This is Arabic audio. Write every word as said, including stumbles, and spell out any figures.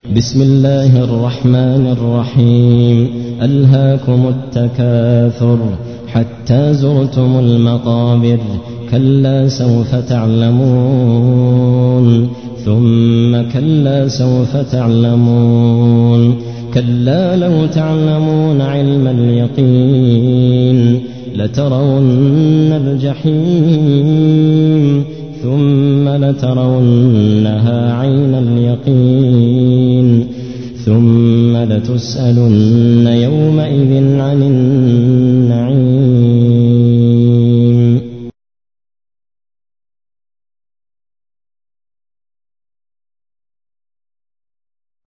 بسم الله الرحمن الرحيم ألهاكم التكاثر حتى زرتم المقابر كلا سوف تعلمون ثم كلا سوف تعلمون كلا لو تعلمون علم اليقين لترون الجحيم ثم لترونها عين اليقين ثم لتسألن يومئذ